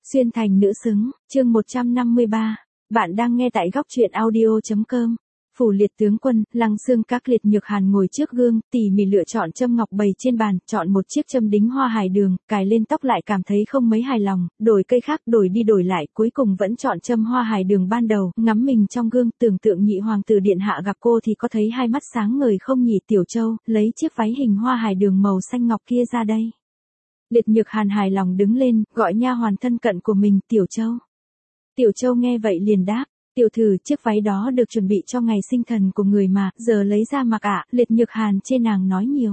Xuyên thành nữ xứng, chương 153. Bạn đang nghe tại góc truyện audio.com. Phủ liệt tướng quân, Lăng Xương Các Liệt Nhược Hàn ngồi trước gương, tỉ mỉ lựa chọn châm ngọc bày trên bàn, chọn một chiếc châm đính hoa hải đường, cài lên tóc lại cảm thấy không mấy hài lòng, đổi cây khác, đổi đi đổi lại, cuối cùng vẫn chọn châm hoa hải đường ban đầu, ngắm mình trong gương, tưởng tượng nhị hoàng tử điện hạ gặp cô thì có thấy hai mắt sáng ngời không nhỉ. Tiểu Châu, lấy chiếc váy hình hoa hải đường màu xanh ngọc kia ra đây. Liệt Nhược Hàn hài lòng đứng lên, gọi nha hoàn thân cận của mình, Tiểu Châu. Tiểu Châu nghe vậy liền đáp, tiểu thư, chiếc váy đó được chuẩn bị cho ngày sinh thần của người mà, giờ lấy ra mặc ạ. Liệt Nhược Hàn chê nàng nói nhiều.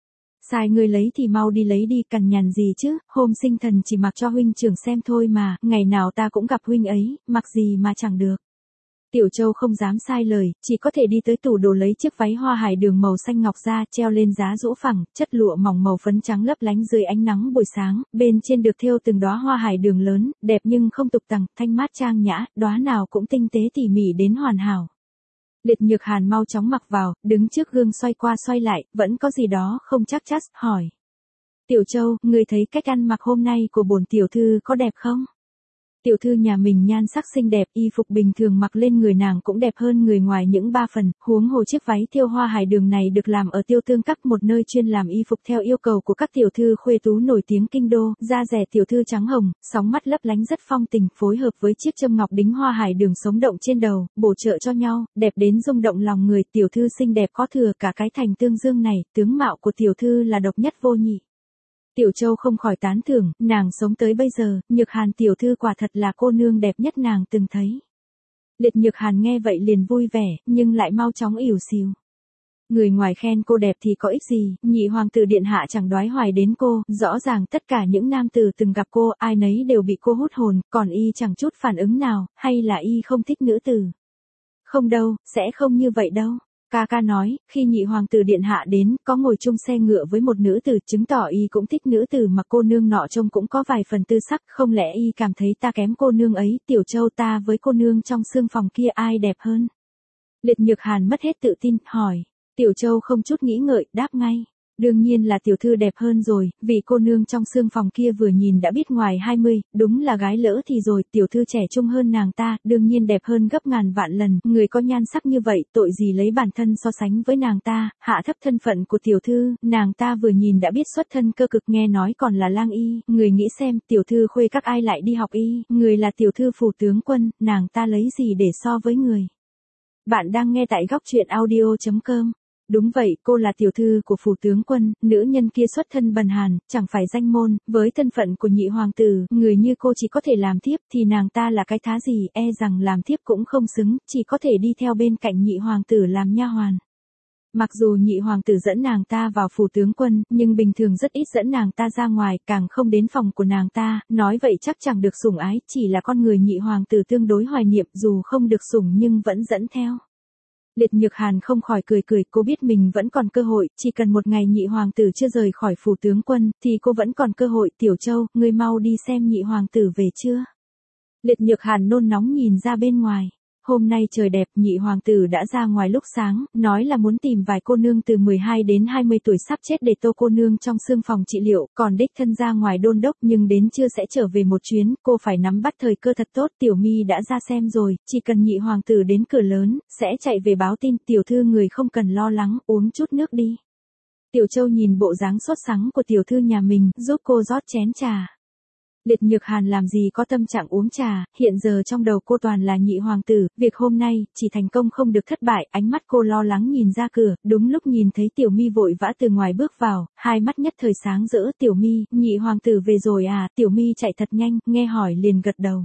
Sai người lấy thì mau đi lấy đi, cằn nhằn gì chứ, hôm sinh thần chỉ mặc cho huynh trưởng xem thôi mà, ngày nào ta cũng gặp huynh ấy, mặc gì mà chẳng được. Tiểu Châu không dám sai lời, chỉ có thể đi tới tủ đồ lấy chiếc váy hoa hải đường màu xanh ngọc ra, treo lên giá rũ phẳng, chất lụa mỏng màu phấn trắng lấp lánh dưới ánh nắng buổi sáng, bên trên được thêu từng đóa hoa hải đường lớn, đẹp nhưng không tục tằng, thanh mát trang nhã, đóa nào cũng tinh tế tỉ mỉ đến hoàn hảo. Liệt Nhược Hàn mau chóng mặc vào, đứng trước gương xoay qua xoay lại, vẫn có gì đó không chắc chắn, hỏi. Tiểu Châu, ngươi thấy cách ăn mặc hôm nay của bổn tiểu thư có đẹp không? Tiểu thư nhà mình nhan sắc xinh đẹp, y phục bình thường mặc lên người nàng cũng đẹp hơn người ngoài những 3 phần, huống hồ chiếc váy thêu hoa hải đường này được làm ở Tiêu Tương Các, một nơi chuyên làm y phục theo yêu cầu của các tiểu thư khuê tú nổi tiếng kinh đô, da rẻ tiểu thư trắng hồng, sóng mắt lấp lánh rất phong tình, phối hợp với chiếc châm ngọc đính hoa hải đường sống động trên đầu, bổ trợ cho nhau, đẹp đến rung động lòng người. Tiểu thư xinh đẹp có thừa cả cái thành Tương Dương này, tướng mạo của tiểu thư là độc nhất vô nhị. Tiểu Châu không khỏi tán thưởng, nàng sống tới bây giờ, Nhược Hàn tiểu thư quả thật là cô nương đẹp nhất nàng từng thấy. Liệt Nhược Hàn nghe vậy liền vui vẻ, nhưng lại mau chóng ỉu xìu. Người ngoài khen cô đẹp thì có ích gì, nhị hoàng tử điện hạ chẳng đoái hoài đến cô, rõ ràng tất cả những nam tử từng gặp cô, ai nấy đều bị cô hút hồn, còn y chẳng chút phản ứng nào, hay là y không thích nữ tử? Không đâu, sẽ không như vậy đâu. Ca ca nói, khi nhị hoàng tử điện hạ đến, có ngồi chung xe ngựa với một nữ tử, chứng tỏ y cũng thích nữ tử mà cô nương nọ trông cũng có vài phần tư sắc, không lẽ y cảm thấy ta kém cô nương ấy? Tiểu Châu, ta với cô nương trong xương phòng kia ai đẹp hơn? Liệt Nhược Hàn mất hết tự tin, hỏi. Tiểu Châu không chút nghĩ ngợi, đáp ngay. Đương nhiên là tiểu thư đẹp hơn rồi, vì cô nương trong xương phòng kia vừa nhìn đã biết ngoài 20, đúng là gái lỡ thì rồi, tiểu thư trẻ trung hơn nàng ta, đương nhiên đẹp hơn gấp ngàn vạn lần, người có nhan sắc như vậy, tội gì lấy bản thân so sánh với nàng ta, hạ thấp thân phận của tiểu thư, nàng ta vừa nhìn đã biết xuất thân cơ cực, nghe nói còn là lang y, người nghĩ xem, tiểu thư khuê các ai lại đi học y, người là tiểu thư phủ tướng quân, nàng ta lấy gì để so với người. Bạn đang nghe tại góc truyện audio.com. Đúng vậy, cô là tiểu thư của phủ tướng quân, nữ nhân kia xuất thân bần hàn, chẳng phải danh môn, với thân phận của nhị hoàng tử, người như cô chỉ có thể làm thiếp, thì nàng ta là cái thá gì, e rằng làm thiếp cũng không xứng, chỉ có thể đi theo bên cạnh nhị hoàng tử làm nha hoàn. Mặc dù nhị hoàng tử dẫn nàng ta vào phủ tướng quân, nhưng bình thường rất ít dẫn nàng ta ra ngoài, càng không đến phòng của nàng ta, nói vậy chắc chẳng được sủng ái, chỉ là con người nhị hoàng tử tương đối hoài niệm, dù không được sủng nhưng vẫn dẫn theo. Liệt Nhược Hàn không khỏi cười cười, cô biết mình vẫn còn cơ hội, chỉ cần một ngày nhị hoàng tử chưa rời khỏi phủ tướng quân, thì cô vẫn còn cơ hội. Tiểu Châu, ngươi mau đi xem nhị hoàng tử về chưa? Liệt Nhược Hàn nôn nóng nhìn ra bên ngoài. Hôm nay trời đẹp, nhị hoàng tử đã ra ngoài lúc sáng, nói là muốn tìm vài cô nương từ 12 đến 20 tuổi sắp chết để tô cô nương trong xương phòng trị liệu, còn đích thân ra ngoài đôn đốc, nhưng đến trưa sẽ trở về một chuyến, cô phải nắm bắt thời cơ thật tốt. Tiểu Mi đã ra xem rồi, chỉ cần nhị hoàng tử đến cửa lớn, sẽ chạy về báo tin. Tiểu thư người không cần lo lắng, uống chút nước đi. Tiểu Châu nhìn bộ dáng sốt sắng của tiểu thư nhà mình, giúp cô rót chén trà. Liệt Nhược Hàn làm gì có tâm trạng uống trà, hiện giờ trong đầu cô toàn là nhị hoàng tử, việc hôm nay, chỉ thành công không được thất bại, ánh mắt cô lo lắng nhìn ra cửa, đúng lúc nhìn thấy Tiểu Mi vội vã từ ngoài bước vào, hai mắt nhất thời sáng rỡ. Tiểu Mi, nhị hoàng tử về rồi à? Tiểu Mi chạy thật nhanh, nghe hỏi liền gật đầu.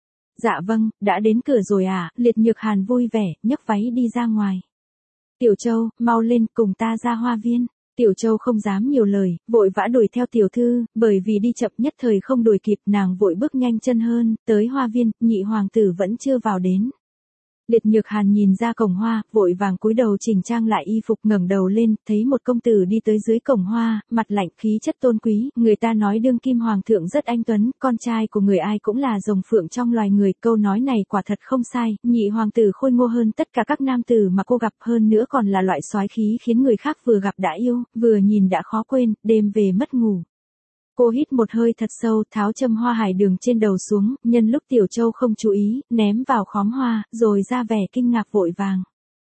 Dạ vâng, đã đến cửa rồi à? Liệt Nhược Hàn vui vẻ, nhấc váy đi ra ngoài. Tiểu Châu, mau lên, cùng ta ra hoa viên. Tiểu Châu không dám nhiều lời, vội vã đuổi theo tiểu thư, bởi vì đi chậm nhất thời không đuổi kịp, nàng vội bước nhanh chân hơn, tới hoa viên, nhị hoàng tử vẫn chưa vào đến. Liệt Nhược Hàn nhìn ra cổng hoa, vội vàng cúi đầu chỉnh trang lại y phục, ngẩng đầu lên, thấy một công tử đi tới dưới cổng hoa, mặt lạnh, khí chất tôn quý, người ta nói đương kim hoàng thượng rất anh tuấn, con trai của người ai cũng là rồng phượng trong loài người, câu nói này quả thật không sai, nhị hoàng tử khôi ngô hơn tất cả các nam tử mà cô gặp, hơn nữa còn là loại soái khí khiến người khác vừa gặp đã yêu, vừa nhìn đã khó quên, đêm về mất ngủ. Cô hít một hơi thật sâu, tháo châm hoa hải đường trên đầu xuống, nhân lúc Tiểu Châu không chú ý, ném vào khóm hoa, rồi ra vẻ kinh ngạc vội vàng.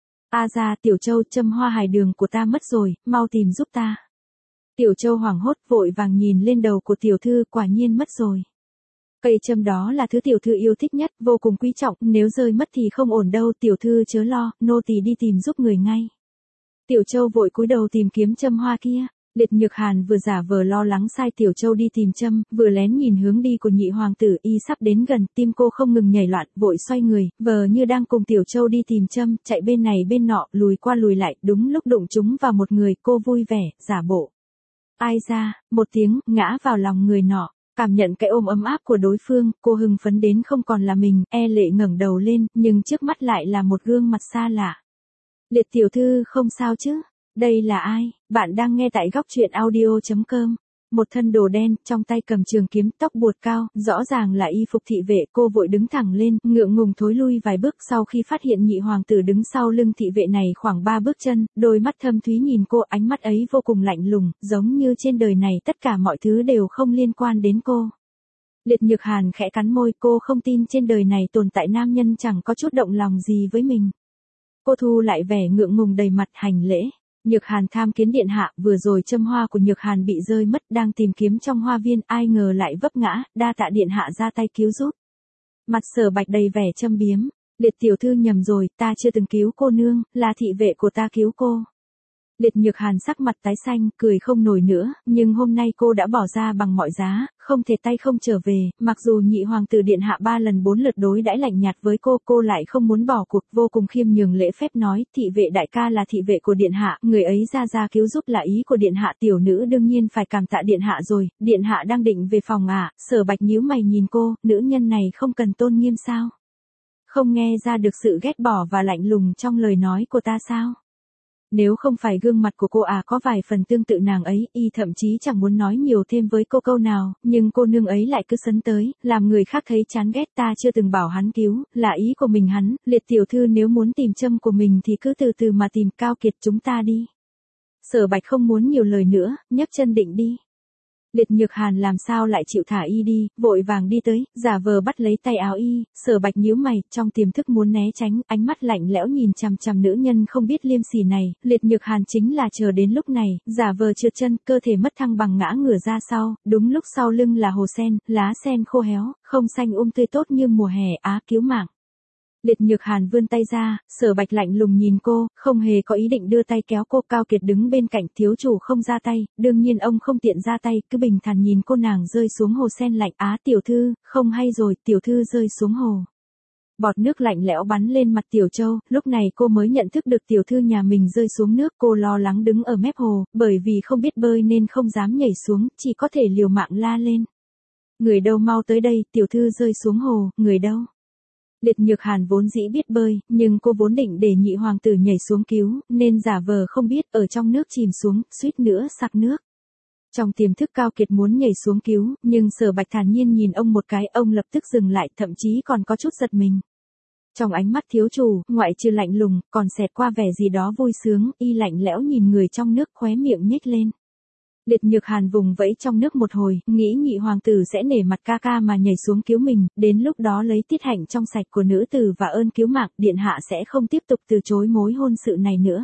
A ra, Tiểu Châu, châm hoa hải đường của ta mất rồi, mau tìm giúp ta. Tiểu Châu hoảng hốt vội vàng nhìn lên đầu của tiểu thư, quả nhiên mất rồi. Cây châm đó là thứ tiểu thư yêu thích nhất, vô cùng quý trọng, nếu rơi mất thì không ổn đâu, tiểu thư chớ lo, nô tỳ đi tìm giúp người ngay. Tiểu Châu vội cúi đầu tìm kiếm châm hoa kia. Liệt Nhược Hàn vừa giả vờ lo lắng sai Tiểu Châu đi tìm châm, vừa lén nhìn hướng đi của nhị hoàng tử, y sắp đến gần, tim cô không ngừng nhảy loạn, vội xoay người, vờ như đang cùng Tiểu Châu đi tìm châm, chạy bên này bên nọ, lùi qua lùi lại, đúng lúc đụng trúng vào một người, cô vui vẻ, giả bộ. Ai ra, một tiếng, ngã vào lòng người nọ. Cảm nhận cái ôm ấm áp của đối phương, cô hưng phấn đến không còn là mình, e lệ ngẩng đầu lên, nhưng trước mắt lại là một gương mặt xa lạ. Liệt tiểu thư không sao chứ? Đây là ai? Bạn đang nghe tại góc truyện audio.com. Một thân đồ đen, trong tay cầm trường kiếm, tóc buột cao, rõ ràng là y phục thị vệ, cô vội đứng thẳng lên, ngượng ngùng thối lui vài bước sau khi phát hiện nhị hoàng tử đứng sau lưng thị vệ này khoảng 3 bước chân, đôi mắt thâm thúy nhìn cô, ánh mắt ấy vô cùng lạnh lùng, giống như trên đời này tất cả mọi thứ đều không liên quan đến cô. Liệt Nhược Hàn khẽ cắn môi, cô không tin trên đời này tồn tại nam nhân chẳng có chút động lòng gì với mình. Cô thu lại vẻ ngượng ngùng đầy mặt, hành lễ. Nhược Hàn tham kiến điện hạ, vừa rồi châm hoa của Nhược Hàn bị rơi mất, đang tìm kiếm trong hoa viên, ai ngờ lại vấp ngã, đa tạ điện hạ ra tay cứu giúp. Mặt Sở Bạch đầy vẻ châm biếm, Liệt tiểu thư nhầm rồi, ta chưa từng cứu cô nương, là thị vệ của ta cứu cô. Liệt Nhược Hàn sắc mặt tái xanh, cười không nổi nữa, nhưng hôm nay cô đã bỏ ra bằng mọi giá, không thể tay không trở về, mặc dù nhị hoàng tử điện hạ 3 lần 4 lượt đối đãi lạnh nhạt với cô lại không muốn bỏ cuộc, vô cùng khiêm nhường lễ phép nói, thị vệ đại ca là thị vệ của điện hạ, người ấy ra cứu giúp là ý của điện hạ, tiểu nữ đương nhiên phải cảm tạ điện hạ rồi, điện hạ đang định về phòng à? Sở Bạch nhíu mày nhìn cô, nữ nhân này không cần tôn nghiêm sao? Không nghe ra được sự ghét bỏ và lạnh lùng trong lời nói của ta sao? Nếu không phải gương mặt của cô có vài phần tương tự nàng ấy, y thậm chí chẳng muốn nói nhiều thêm với cô câu nào, nhưng cô nương ấy lại cứ sấn tới, làm người khác thấy chán ghét, ta chưa từng bảo hắn cứu, là ý của mình hắn, Liệt tiểu thư nếu muốn tìm châm của mình thì cứ từ từ mà tìm, Cao Kiệt chúng ta đi. Sở Bạch không muốn nhiều lời nữa, nhấc chân định đi. Liệt Nhược Hàn làm sao lại chịu thả y đi, vội vàng đi tới, giả vờ bắt lấy tay áo y, Sở Bạch nhíu mày, trong tiềm thức muốn né tránh, ánh mắt lạnh lẽo nhìn chằm chằm nữ nhân không biết liêm sỉ này, Liệt Nhược Hàn chính là chờ đến lúc này, giả vờ trượt chân, cơ thể mất thăng bằng ngã ngửa ra sau, đúng lúc sau lưng là hồ sen, lá sen khô héo, không xanh tươi tốt như mùa hè, cứu mạng. Liệt Nhược Hàn vươn tay ra, Sở Bạch lạnh lùng nhìn cô, không hề có ý định đưa tay kéo cô, Cao Kiệt đứng bên cạnh, thiếu chủ không ra tay, đương nhiên ông không tiện ra tay, cứ bình thản nhìn cô, nàng rơi xuống hồ sen lạnh, tiểu thư, không hay rồi, tiểu thư rơi xuống hồ. Bọt nước lạnh lẽo bắn lên mặt Tiểu Châu, lúc này cô mới nhận thức được tiểu thư nhà mình rơi xuống nước, cô lo lắng đứng ở mép hồ, bởi vì không biết bơi nên không dám nhảy xuống, chỉ có thể liều mạng la lên. Người đâu mau tới đây, tiểu thư rơi xuống hồ, người đâu? Liệt Nhược Hàn vốn dĩ biết bơi, nhưng cô vốn định để nhị hoàng tử nhảy xuống cứu, nên giả vờ không biết, ở trong nước chìm xuống, suýt nữa sặc nước. Trong tiềm thức Cao Kiệt muốn nhảy xuống cứu, nhưng Sở Bạch thản nhiên nhìn ông một cái, ông lập tức dừng lại, thậm chí còn có chút giật mình. Trong ánh mắt thiếu chủ, ngoại trừ lạnh lùng, còn xẹt qua vẻ gì đó vui sướng, y lạnh lẽo nhìn người trong nước, khóe miệng nhếch lên. Liệt Nhược Hàn vùng vẫy trong nước một hồi, nghĩ nhị hoàng tử sẽ nể mặt ca ca mà nhảy xuống cứu mình, đến lúc đó lấy tiết hạnh trong sạch của nữ tử và ơn cứu mạng, điện hạ sẽ không tiếp tục từ chối mối hôn sự này nữa.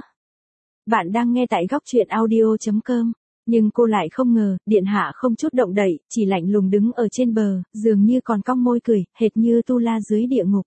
Bạn đang nghe tại góc truyện audio.com, nhưng cô lại không ngờ, điện hạ không chút động đậy, chỉ lạnh lùng đứng ở trên bờ, dường như còn cong môi cười, hệt như tu la dưới địa ngục.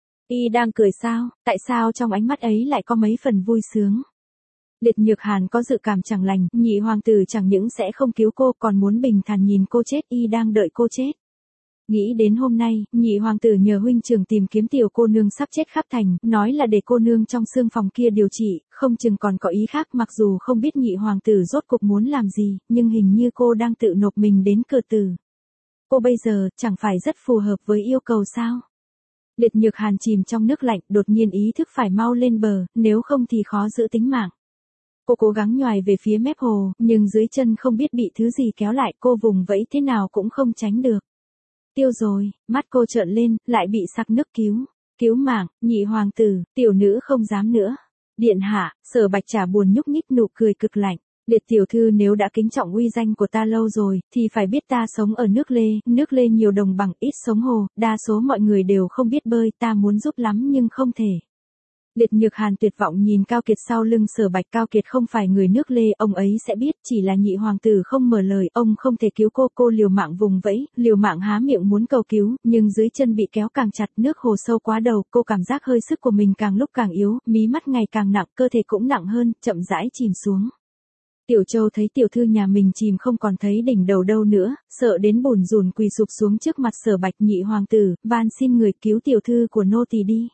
Y đang cười sao, tại sao trong ánh mắt ấy lại có mấy phần vui sướng? Liệt Nhược Hàn có dự cảm chẳng lành, nhị hoàng tử chẳng những sẽ không cứu cô còn muốn bình thản nhìn cô chết, y đang đợi cô chết. Nghĩ đến hôm nay, nhị hoàng tử nhờ huynh trưởng tìm kiếm tiểu cô nương sắp chết khắp thành, nói là để cô nương trong xương phòng kia điều trị, không chừng còn có ý khác, mặc dù không biết nhị hoàng tử rốt cục muốn làm gì, nhưng hình như cô đang tự nộp mình đến cửa tử. Cô bây giờ, chẳng phải rất phù hợp với yêu cầu sao? Liệt Nhược Hàn chìm trong nước lạnh, đột nhiên ý thức phải mau lên bờ, nếu không thì khó giữ tính mạng. Cô cố gắng nhoài về phía mép hồ, nhưng dưới chân không biết bị thứ gì kéo lại, cô vùng vẫy thế nào cũng không tránh được. Tiêu rồi, mắt cô trợn lên, lại bị sặc nước cứu mạng, nhị hoàng tử, tiểu nữ không dám nữa. Điện hạ, Sở Bạch chả buồn nhúc nhích, nụ cười cực lạnh. Liệt tiểu thư nếu đã kính trọng uy danh của ta lâu rồi, thì phải biết ta sống ở nước Lê nhiều đồng bằng ít sống hồ, đa số mọi người đều không biết bơi, ta muốn giúp lắm nhưng không thể. Liệt Nhược Hàn tuyệt vọng nhìn Cao Kiệt sau lưng Sở Bạch. Cao Kiệt không phải người nước Lê, ông ấy sẽ biết, chỉ là nhị hoàng tử không mở lời, ông không thể cứu cô liều mạng vùng vẫy, liều mạng há miệng muốn cầu cứu, nhưng dưới chân bị kéo càng chặt, nước hồ sâu quá đầu, cô cảm giác hơi sức của mình càng lúc càng yếu, mí mắt ngày càng nặng, cơ thể cũng nặng hơn, chậm rãi chìm xuống. Tiểu Châu thấy tiểu thư nhà mình chìm không còn thấy đỉnh đầu đâu nữa, sợ đến bùn rùn quỳ sụp xuống trước mặt Sở Bạch. Nhị hoàng tử, van xin người cứu tiểu thư của nô tỳ đi.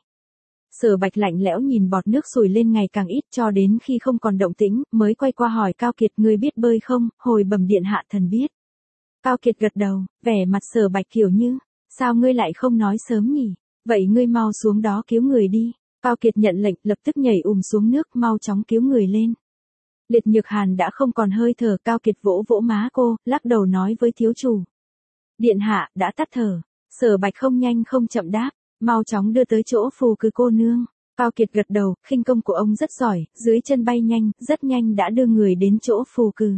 Sở Bạch lạnh lẽo nhìn bọt nước sùi lên ngày càng ít cho đến khi không còn động tĩnh, mới quay qua hỏi Cao Kiệt, ngươi biết bơi không? Hồi bẩm điện hạ thần biết. Cao Kiệt gật đầu, vẻ mặt Sở Bạch kiểu như, sao ngươi lại không nói sớm nhỉ? Vậy ngươi mau xuống đó cứu người đi. Cao Kiệt nhận lệnh, lập tức nhảy xuống nước, mau chóng cứu người lên. Liệt Nhược Hàn đã không còn hơi thở, Cao Kiệt vỗ vỗ má cô, lắc đầu nói với thiếu chủ. Điện hạ, đã tắt thở. Sở Bạch không nhanh không chậm đáp, mau chóng đưa tới chỗ Phù Cừ cô nương. Cao Kiệt gật đầu, khinh công của ông rất giỏi, dưới chân bay nhanh, rất nhanh đã đưa người đến chỗ Phù Cừ.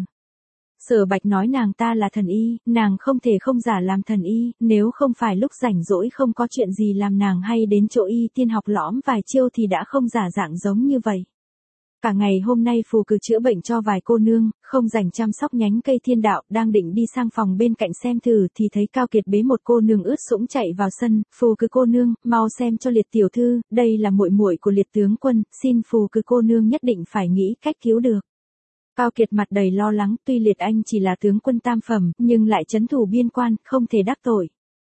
Sở Bạch nói nàng ta là thần y, nàng không thể không giả làm thần y, nếu không phải lúc rảnh rỗi không có chuyện gì làm nàng hay đến chỗ y tiên học lõm vài chiêu thì đã không giả dạng giống như vậy. Cả ngày hôm nay Phù Cừ chữa bệnh cho vài cô nương, không rảnh chăm sóc nhánh cây thiên đạo, đang định đi sang phòng bên cạnh xem thử thì thấy Cao Kiệt bế một cô nương ướt sũng chạy vào sân. Phù Cừ cô nương, mau xem cho Liệt tiểu thư, đây là muội muội của Liệt tướng quân, xin Phù Cừ cô nương nhất định phải nghĩ cách cứu được. Cao Kiệt mặt đầy lo lắng, tuy Liệt anh chỉ là tướng quân tam phẩm, nhưng lại trấn thủ biên quan, không thể đắc tội.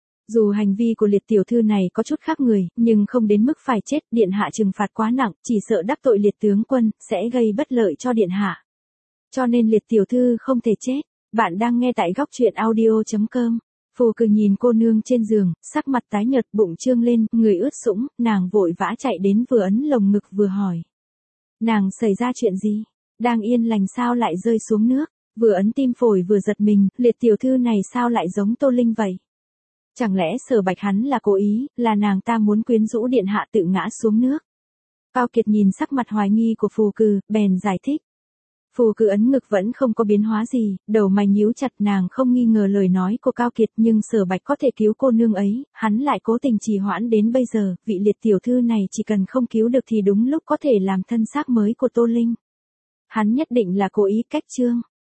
Dù hành vi của Liệt tiểu thư này có chút khác người, nhưng không đến mức phải chết, điện hạ trừng phạt quá nặng, chỉ sợ đắc tội Liệt tướng quân, sẽ gây bất lợi cho điện hạ. Cho nên Liệt tiểu thư không thể chết. Bạn đang nghe tại góc truyện audio.com. Phù Cừ nhìn cô nương trên giường, sắc mặt tái nhợt, bụng trương lên, người ướt sũng, nàng vội vã chạy đến vừa ấn lồng ngực vừa hỏi. Nàng xảy ra chuyện gì? Đang yên lành sao lại rơi xuống nước? Vừa ấn tim phổi vừa giật mình, Liệt tiểu thư này sao lại giống Tô Linh vậy? Chẳng lẽ Sở Bạch hắn là cố ý, là nàng ta muốn quyến rũ điện hạ tự ngã xuống nước? Cao Kiệt nhìn sắc mặt hoài nghi của Phù Cừ, bèn giải thích. Phù Cừ ấn ngực vẫn không có biến hóa gì, đầu mày nhíu chặt, nàng không nghi ngờ lời nói của Cao Kiệt, nhưng Sở Bạch có thể cứu cô nương ấy, hắn lại cố tình trì hoãn đến bây giờ, vị Liệt tiểu thư này chỉ cần không cứu được thì đúng lúc có thể làm thân xác mới của Tô Linh. Hắn nhất định là cố ý cách trương.